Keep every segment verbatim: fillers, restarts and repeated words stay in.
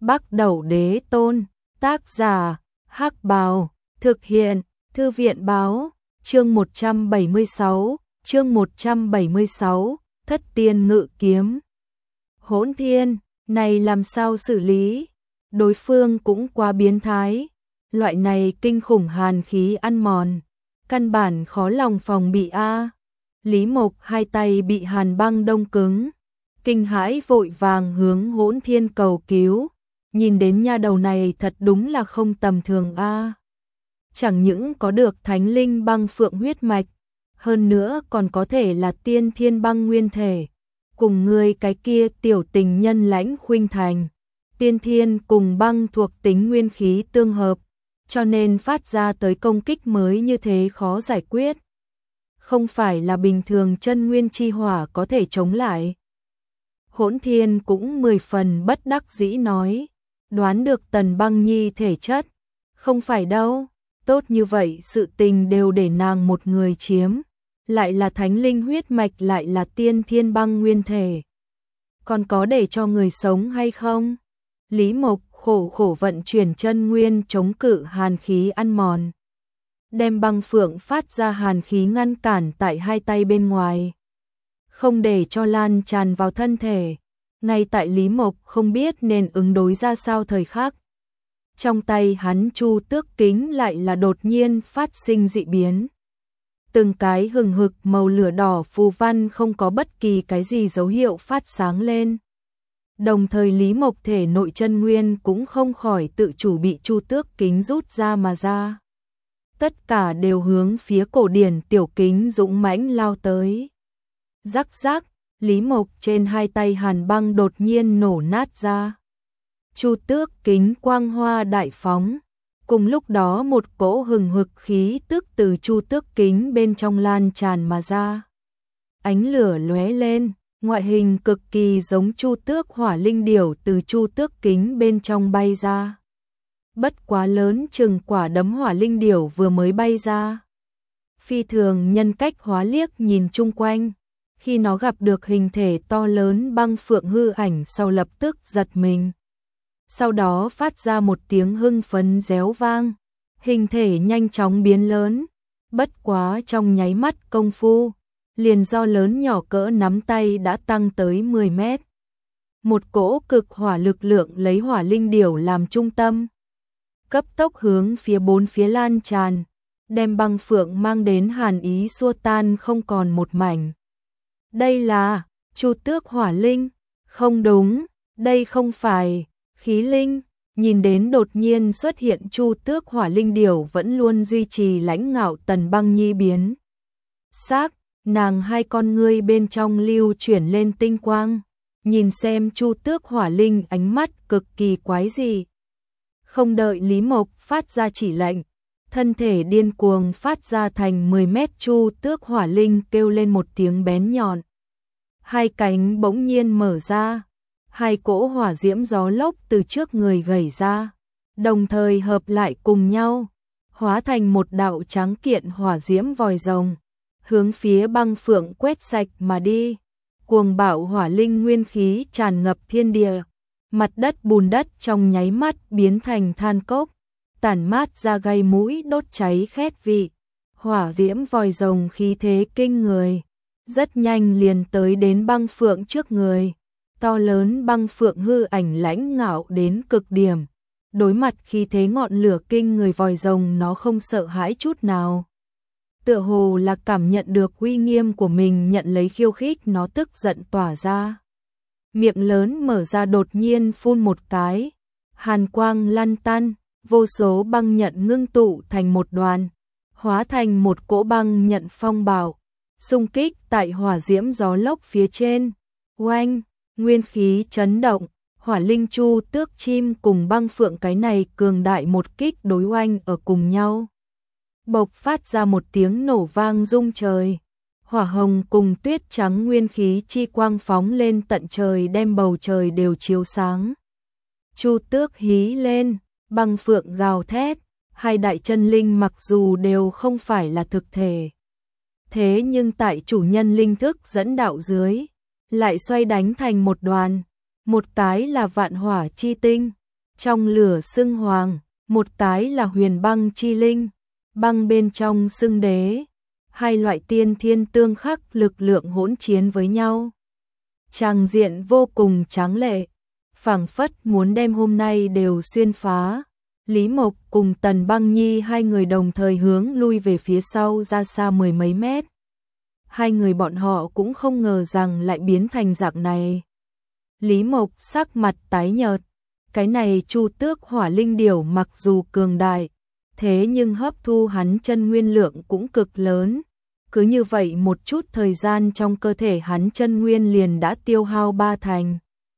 Bắc Đẩu Đế Tôn, tác giả, Hắc Bào, thực hiện, Thư viện báo, chương một trăm bảy mươi sáu, chương một trăm bảy mươi sáu, Thất Tiên Ngự Kiếm. Hỗn Thiên, này làm sao xử lý? Đối phương cũng quá biến thái, loại này kinh khủng hàn khí ăn mòn, căn bản khó lòng phòng bị a. Lý Mộc hai tay bị hàn băng đông cứng, kinh hãi vội vàng hướng Hỗn Thiên cầu cứu, nhìn đến nha đầu này thật đúng là không tầm thường a. Chẳng những có được thánh linh băng phượng huyết mạch, hơn nữa còn có thể là tiên thiên băng nguyên thể, cùng người cái kia tiểu tình nhân Lãnh Khuynh Thành, tiên thiên cùng băng thuộc tính nguyên khí tương hợp, cho nên phát ra tới công kích mới như thế khó giải quyết. Không phải là bình thường chân nguyên chi hỏa có thể chống lại. Hỗn Thiên cũng mười phần bất đắc dĩ nói, đoán được Tần Băng Nhi thể chất, không phải đâu, tốt như vậy sự tình đều để nàng một người chiếm, lại là thánh linh huyết mạch lại là tiên thiên băng nguyên thể. Còn có để cho người sống hay không? Lý Mộc khổ khổ vận chuyển chân nguyên chống cự hàn khí ăn mòn, đem băng phượng phát ra hàn khí ngăn cản tại hai tay bên ngoài, không để cho lan tràn vào thân thể. Ngay tại Lý Mộc không biết nên ứng đối ra sao thời khắc, trong tay hắn Chu Tước Kính lại là đột nhiên phát sinh dị biến. Từng cái hừng hực màu lửa đỏ phù văn không có bất kỳ cái gì dấu hiệu phát sáng lên. Đồng thời Lý Mộc thể nội chân nguyên cũng không khỏi tự chủ bị Chu Tước Kính rút ra mà ra. Tất cả đều hướng phía cổ điển tiểu kính dũng mãnh lao tới. Rắc rắc, Lý Mộc trên hai tay hàn băng đột nhiên nổ nát ra. Chu Tước Kính quang hoa đại phóng, cùng lúc đó một cỗ hừng hực khí tức từ Chu Tước Kính bên trong lan tràn mà ra. Ánh lửa lóe lên, ngoại hình cực kỳ giống Chu Tước Hỏa Linh Điểu từ Chu Tước Kính bên trong bay ra. Bất quá lớn chừng quả đấm Hỏa Linh Điểu vừa mới bay ra, phi thường nhân cách hóa liếc nhìn chung quanh. Khi nó gặp được hình thể to lớn băng phượng hư ảnh sau lập tức giật mình. Sau đó phát ra một tiếng hưng phấn réo vang, hình thể nhanh chóng biến lớn, bất quá trong nháy mắt công phu, liền do lớn nhỏ cỡ nắm tay đã tăng tới mười mét. Một cỗ cực hỏa lực lượng lấy Hỏa Linh Điểu làm trung tâm, cấp tốc hướng phía bốn phía lan tràn, đem băng phượng mang đến hàn ý xua tan không còn một mảnh. Đây là Chu Tước Hỏa Linh, không đúng, đây không phải khí linh. Nhìn đến đột nhiên xuất hiện Chu Tước Hỏa Linh Điểu vẫn luôn duy trì lãnh ngạo Tần Băng Nhi biến sắc, nàng hai con ngươi bên trong lưu chuyển lên tinh quang, nhìn xem Chu Tước Hỏa Linh ánh mắt cực kỳ quái dị. Không đợi Lý Mộc phát ra chỉ lệnh, thân thể điên cuồng phát ra thành mười mét. Chu Tước Hỏa Linh kêu lên một tiếng bén nhọn, hai cánh bỗng nhiên mở ra, hai cỗ hỏa diễm gió lốc từ trước người gảy ra, đồng thời hợp lại cùng nhau, hóa thành một đạo trắng kiện hỏa diễm vòi rồng, hướng phía băng phượng quét sạch mà đi. Cuồng bạo hỏa linh nguyên khí tràn ngập thiên địa, mặt đất bùn đất trong nháy mắt biến thành than cốc, tản mát ra gây mũi đốt cháy khét vị. Hỏa diễm vòi rồng khí thế kinh người, rất nhanh liền tới đến băng phượng trước người. To lớn băng phượng hư ảnh lãnh ngạo đến cực điểm, đối mặt khí thế ngọn lửa kinh người vòi rồng nó không sợ hãi chút nào. Tựa hồ là cảm nhận được uy nghiêm của mình nhận lấy khiêu khích, nó tức giận tỏa ra. Miệng lớn mở ra đột nhiên phun một cái, hàn quang lăn tăn, vô số băng nhận ngưng tụ thành một đoàn, hóa thành một cỗ băng nhận phong bạo, xung kích tại hỏa diễm gió lốc phía trên. Oanh, nguyên khí chấn động, Hỏa Linh Chu Tước chim cùng băng phượng cái này cường đại một kích đối oanh ở cùng nhau, bộc phát ra một tiếng nổ vang rung trời. Hỏa hồng cùng tuyết trắng nguyên khí chi quang phóng lên tận trời, đem bầu trời đều chiếu sáng. Chu Tước hí lên, băng phượng gào thét, hai đại chân linh mặc dù đều không phải là thực thể, thế nhưng tại chủ nhân linh thức dẫn đạo dưới, lại xoay đánh thành một đoàn. Một cái là vạn hỏa chi tinh, trong lửa xưng hoàng, một cái là huyền băng chi linh, băng bên trong xưng đế, hai loại tiên thiên tương khắc lực lượng hỗn chiến với nhau. Tràng diện vô cùng tráng lệ, phảng phất muốn đem hôm nay đều xuyên phá. Lý Mộc cùng Tần Băng Nhi hai người đồng thời hướng lui về phía sau ra xa mười mấy mét. Hai người bọn họ cũng không ngờ rằng lại biến thành dạng này. Lý Mộc sắc mặt tái nhợt, cái này Chu Tước Hỏa Linh Điểu mặc dù cường đại, thế nhưng hấp thu hắn chân nguyên lượng cũng cực lớn. Cứ như vậy một chút thời gian trong cơ thể hắn chân nguyên liền đã tiêu hao ba thành.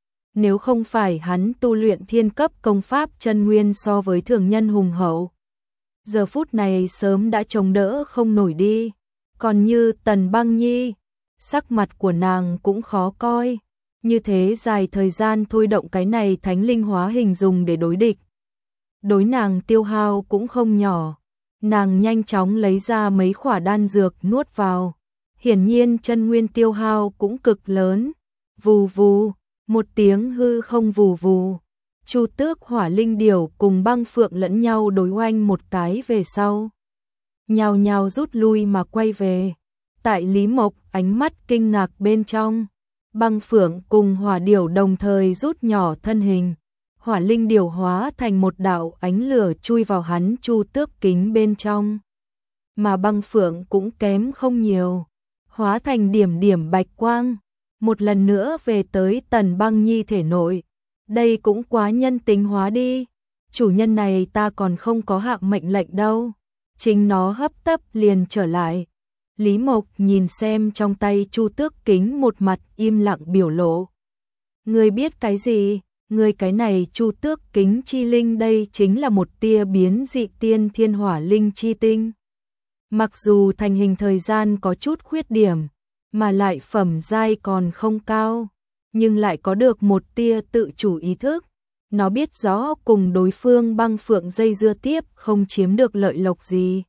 Nếu không phải hắn tu luyện thiên cấp công pháp chân nguyên so với thường nhân hùng hậu, giờ phút này sớm đã chống đỡ không nổi đi. Còn như Tần Băng Nhi, sắc mặt của nàng cũng khó coi, như thế dài thời gian thôi động cái này thánh linh hóa hình dùng để đối địch. Đối nàng tiêu hao cũng không nhỏ, nàng nhanh chóng lấy ra mấy khỏa đan dược nuốt vào, hiển nhiên chân nguyên tiêu hao cũng cực lớn. Vù vù, một tiếng hư không vù vù, Chu Tước Hỏa Linh Điểu cùng Băng Phượng lẫn nhau đối oanh một cái về sau, nhào nhào rút lui mà quay về. Tại Lý Mộc ánh mắt kinh ngạc bên trong, Băng Phượng cùng Hỏa Điểu đồng thời rút nhỏ thân hình, Hỏa Linh Điểu hóa thành một đạo ánh lửa chui vào hắn Chu Tước kính bên trong, mà Băng Phượng cũng kém không nhiều, hóa thành điểm điểm bạch quang, một lần nữa về tới Tần Băng Nhi thể nội. Đây cũng quá nhân tính hóa đi, chủ nhân này ta còn không có hạ mệnh lệnh đâu, chính nó hấp tấp liền trở lại. Lý Mộc nhìn xem trong tay Chu Tước kính, một mặt im lặng biểu lộ. Ngươi biết cái gì? Ngươi cái này Chu Tước kính chi linh đây chính là một tia biến dị tiên thiên hỏa linh chi tinh. Mặc dù thành hình thời gian có chút khuyết điểm, mà lại phẩm giai còn không cao, nhưng lại có được một tia tự chủ ý thức. Nó biết rõ cùng đối phương Băng Phượng dây dưa tiếp không chiếm được lợi lộc gì,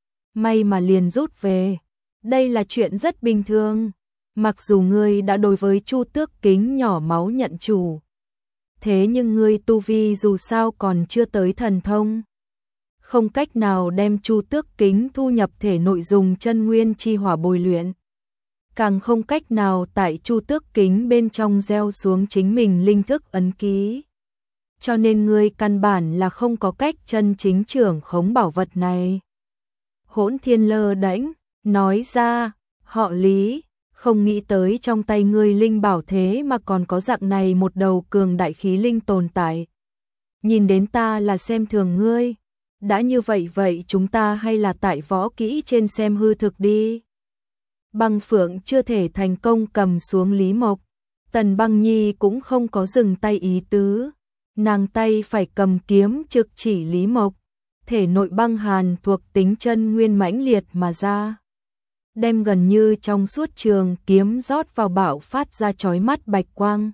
may mà liền rút về. Đây là chuyện rất bình thường. Mặc dù ngươi đã đối với Chu Tước kính nhỏ máu nhận chủ, thế nhưng ngươi tu vi dù sao còn chưa tới thần thông, không cách nào đem Chu Tước kính thu nhập thể nội dùng chân nguyên chi hỏa bồi luyện, càng không cách nào tại Chu Tước kính bên trong gieo xuống chính mình linh thức ấn ký. Cho nên ngươi căn bản là không có cách chân chính trưởng khống bảo vật này. Hỗn Thiên lơ đễnh nói ra, họ Lý, không nghĩ tới trong tay ngươi linh bảo thế mà còn có dạng này một đầu cường đại khí linh tồn tại. Nhìn đến ta là xem thường ngươi, đã như vậy vậy chúng ta hay là tại võ kỹ trên xem hư thực đi. Băng Phượng chưa thể thành công cầm xuống Lý Mộc, Tần Băng Nhi cũng không có dừng tay ý tứ, nàng tay phải cầm kiếm trực chỉ Lý Mộc, thể nội băng hàn thuộc tính chân nguyên mãnh liệt mà ra, đem gần như trong suốt trường kiếm rót vào bạo phát ra chói mắt bạch quang.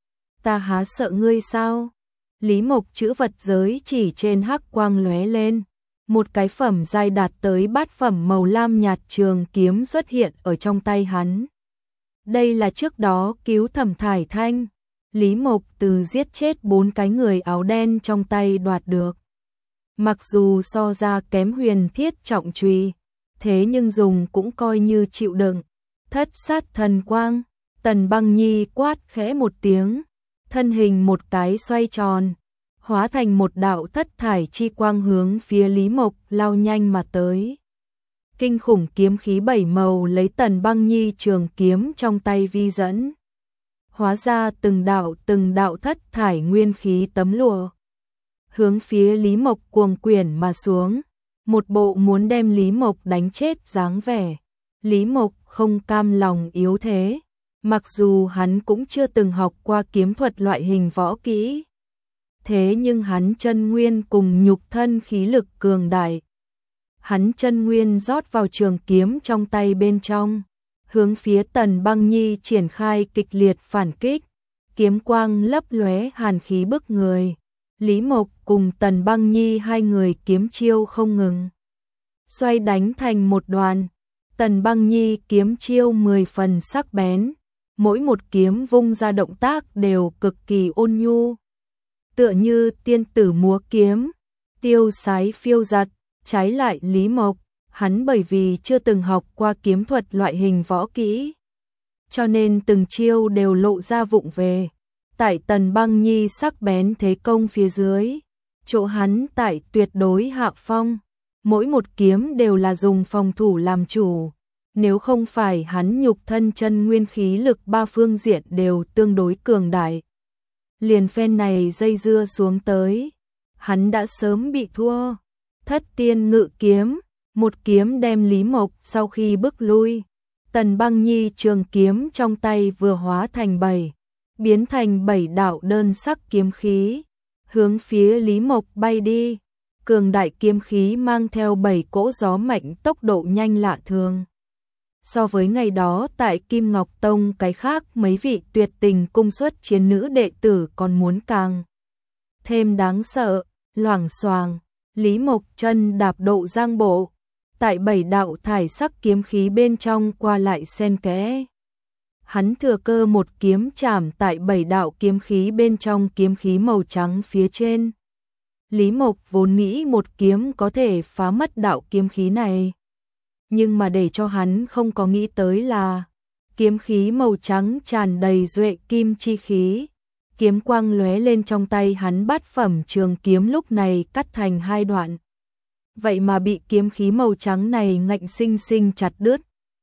Ta há sợ ngươi sao? Lý Mộc chữ vật giới chỉ trên hắc quang lóe lên, một cái phẩm giai đạt tới bát phẩm màu lam nhạt trường kiếm xuất hiện ở trong tay hắn. Đây là trước đó cứu Thẩm Thải Thanh, Lý Mộc từ giết chết bốn cái người áo đen trong tay đoạt được. Mặc dù so ra kém huyền thiết trọng chùy, thế nhưng dùng cũng coi như chịu đựng. Thất sát thần quang, Tần Băng Nhi quát khẽ một tiếng, thân hình một cái xoay tròn, hóa thành một đạo thất thải chi quang hướng phía Lý Mộc lao nhanh mà tới. Kinh khủng kiếm khí bảy màu lấy Tần Băng Nhi trường kiếm trong tay vi dẫn, hóa ra từng đạo từng đạo thất thải nguyên khí tấm lụa, hướng phía Lý Mộc cuồng quyển mà xuống, một bộ muốn đem Lý Mộc đánh chết dáng vẻ. Lý Mộc không cam lòng yếu thế, mặc dù hắn cũng chưa từng học qua kiếm thuật loại hình võ kỹ, thế nhưng hắn chân nguyên cùng nhục thân khí lực cường đại. Hắn chân nguyên rót vào trường kiếm trong tay bên trong, hướng phía Tần Băng Nhi triển khai kịch liệt phản kích, kiếm quang lấp lóe hàn khí bức người. Lý Mộc cùng Tần Băng Nhi hai người kiếm chiêu không ngừng, xoay đánh thành một đoàn. Tần Băng Nhi kiếm chiêu mười phần sắc bén, mỗi một kiếm vung ra động tác đều cực kỳ ôn nhu. tựa như tiên tử múa kiếm, tiêu sái phiêu giật. Trái lại Lý Mộc, hắn bởi vì chưa từng học qua kiếm thuật loại hình võ kỹ, cho nên từng chiêu đều lộ ra vụng về. Tại Tần Băng Nhi sắc bén thế công phía dưới, chỗ hắn tại tuyệt đối hạ phong, mỗi một kiếm đều là dùng phòng thủ làm chủ. Nếu không phải hắn nhục thân chân nguyên khí lực ba phương diện đều tương đối cường đại, liền phen này dây dưa xuống tới, hắn đã sớm bị thua. Thất tiên ngự kiếm, một kiếm đem Lý Mộc sau khi bước lui. Tần Băng Nhi trường kiếm trong tay vừa hóa thành bảy, biến thành bảy đạo đơn sắc kiếm khí, hướng phía Lý Mộc bay đi. Cường đại kiếm khí mang theo bảy cỗ gió mạnh, tốc độ nhanh lạ thường. So với ngày đó tại Kim Ngọc Tông, cái khác mấy vị tuyệt tình cung xuất chiến nữ đệ tử còn muốn càng thêm đáng sợ. Loảng xoàng, Lý Mộc chân đạp độ giang bộ, tại bảy đạo thải sắc kiếm khí bên trong qua lại xen kẽ. Hắn thừa cơ một kiếm chạm tại bảy đạo kiếm khí bên trong kiếm khí màu trắng phía trên. Lý Mộc vốn nghĩ một kiếm có thể phá mất đạo kiếm khí này, nhưng mà để cho hắn không có nghĩ tới là kiếm khí màu trắng tràn đầy duệ kim chi khí. Kiếm quang lóe lên trong tay hắn, bát phẩm trường kiếm lúc này cắt thành hai đoạn. Vậy mà bị kiếm khí màu trắng này ngạnh sinh sinh chặt đứt.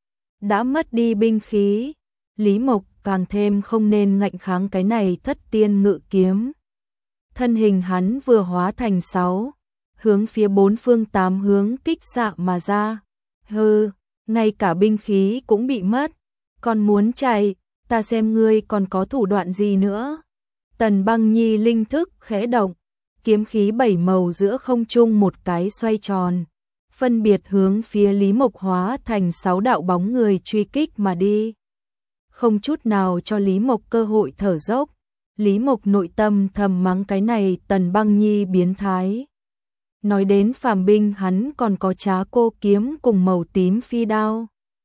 Đã mất đi binh khí, Lý Mộc càng thêm không nên ngạnh kháng cái này thất tiên ngự kiếm. Thân hình hắn vừa hóa thành sáu, hướng phía bốn phương tám hướng kích xạ mà ra. Hừ, ngay cả binh khí cũng bị mất, còn muốn chạy, ta xem ngươi còn có thủ đoạn gì nữa. Tần Băng Nhi linh thức khẽ động, kiếm khí bảy màu giữa không trung một cái xoay tròn, phân biệt hướng phía Lý Mộc hóa thành sáu đạo bóng người truy kích mà đi. Không chút nào cho Lý Mộc cơ hội thở dốc, Lý Mộc nội tâm thầm mắng cái này Tần Băng Nhi biến thái. Nói đến phàm binh, hắn còn có Trá Cô kiếm cùng màu tím phi đao.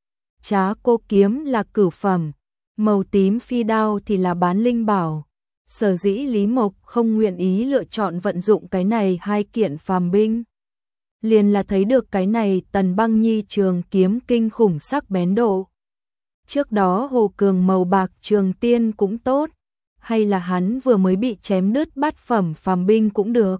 Trá Cô kiếm là cửu phẩm, màu tím phi đao thì là bán linh bảo. Sở dĩ Lý Mộc không nguyện ý lựa chọn vận dụng cái này hai kiện phàm binh, liền là thấy được cái này Tần Băng Nhi trường kiếm kinh khủng sắc bén độ. Trước đó Hồ Cường màu bạc trường tiên cũng tốt, hay là hắn vừa mới bị chém đứt bát phẩm phàm binh cũng được,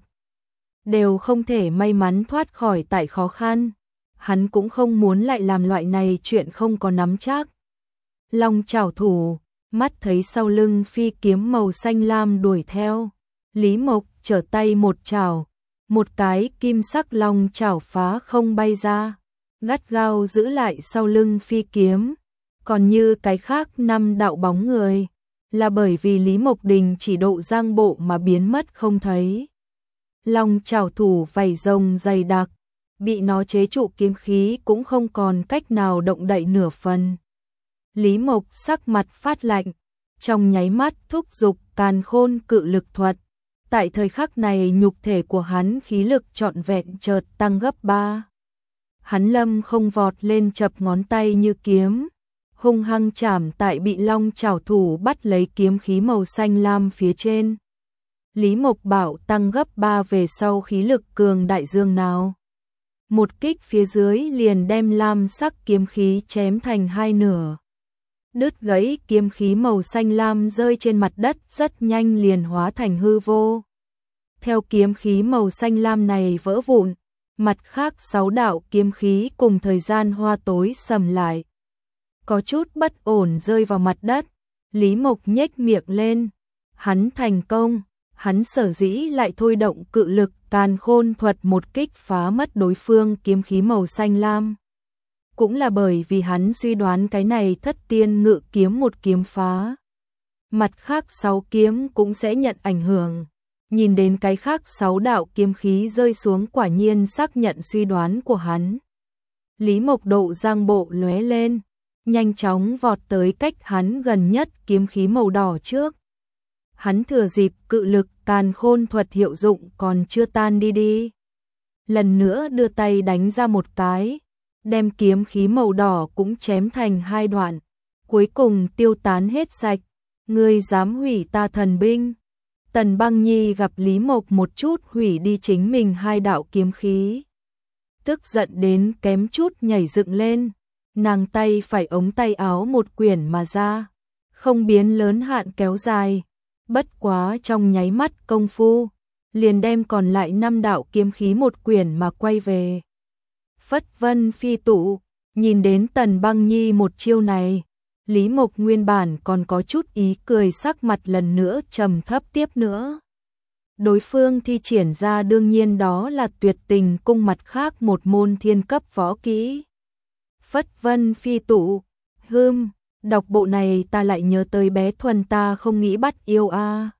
đều không thể may mắn thoát khỏi tại khó khăn. Hắn cũng không muốn lại làm loại này chuyện không có nắm chắc. Long chảo thủ, mắt thấy sau lưng phi kiếm màu xanh lam đuổi theo, Lý Mộc trở tay một chảo, một cái kim sắc long chảo phá không bay ra, gắt gao giữ lại sau lưng phi kiếm. Còn như cái khác năm đạo bóng người, là bởi vì Lý Mộc đình chỉ độ giang bộ mà biến mất không thấy. Long chảo thủ vảy rồng dày đặc, bị nó chế trụ kiếm khí cũng không còn cách nào động đậy nửa phần. Lý Mộc sắc mặt phát lạnh, trong nháy mắt thúc giục Càn Khôn Cự Lực thuật. Tại thời khắc này nhục thể của hắn khí lực trọn vẹn chợt tăng gấp ba. Hắn lâm không vọt lên, chập ngón tay như kiếm, hung hăng chạm tại bị long chảo thủ bắt lấy kiếm khí màu xanh lam phía trên. Lý Mộc bảo tăng gấp ba về sau khí lực cường đại dương nào. Một kích phía dưới liền đem lam sắc kiếm khí chém thành hai nửa. Đứt gãy kiếm khí màu xanh lam rơi trên mặt đất, rất nhanh liền hóa thành hư vô. Theo kiếm khí màu xanh lam này vỡ vụn, mặt khác sáu đạo kiếm khí cùng thời gian hoa tối sầm lại. Có chút bất ổn rơi vào mặt đất, Lý Mộc nhếch miệng lên. Hắn thành công, hắn sở dĩ lại thôi động cự lực Càn Khôn thuật một kích phá mất đối phương kiếm khí màu xanh lam. Cũng là bởi vì hắn suy đoán cái này thất tiên ngự kiếm một kiếm phá, mặt khác sáu kiếm cũng sẽ nhận ảnh hưởng. Nhìn đến cái khác sáu đạo kiếm khí rơi xuống, quả nhiên xác nhận suy đoán của hắn. Lý Mộc độ giang bộ lóe lên, nhanh chóng vọt tới cách hắn gần nhất kiếm khí màu đỏ trước. Hắn thừa dịp cự lực Càn Khôn thuật hiệu dụng còn chưa tan đi đi, lần nữa đưa tay đánh ra một cái, đem kiếm khí màu đỏ cũng chém thành hai đoạn, cuối cùng tiêu tán hết sạch. Ngươi dám hủy ta thần binh? Tần Băng Nhi gặp Lý Mộc một chút hủy đi chính mình hai đạo kiếm khí. Tức giận đến kém chút nhảy dựng lên, nàng tay phải ống tay áo một quyển mà ra, không biến lớn hạn kéo dài, bất quá trong nháy mắt công phu, liền đem còn lại năm đạo kiếm khí một quyển mà quay về. Phất vân phi tụ, nhìn đến Tần Băng Nhi một chiêu này, Lý Mộc nguyên bản còn có chút ý cười, sắc mặt lần nữa trầm thấp tiếp nữa. Đối phương thi triển ra đương nhiên đó là Tuyệt Tình cung mặt khác một môn thiên cấp võ kỹ. Phất vân phi tụ, hưm, đọc bộ này ta lại nhớ tới bé Thuần ta không nghĩ bắt yêu a.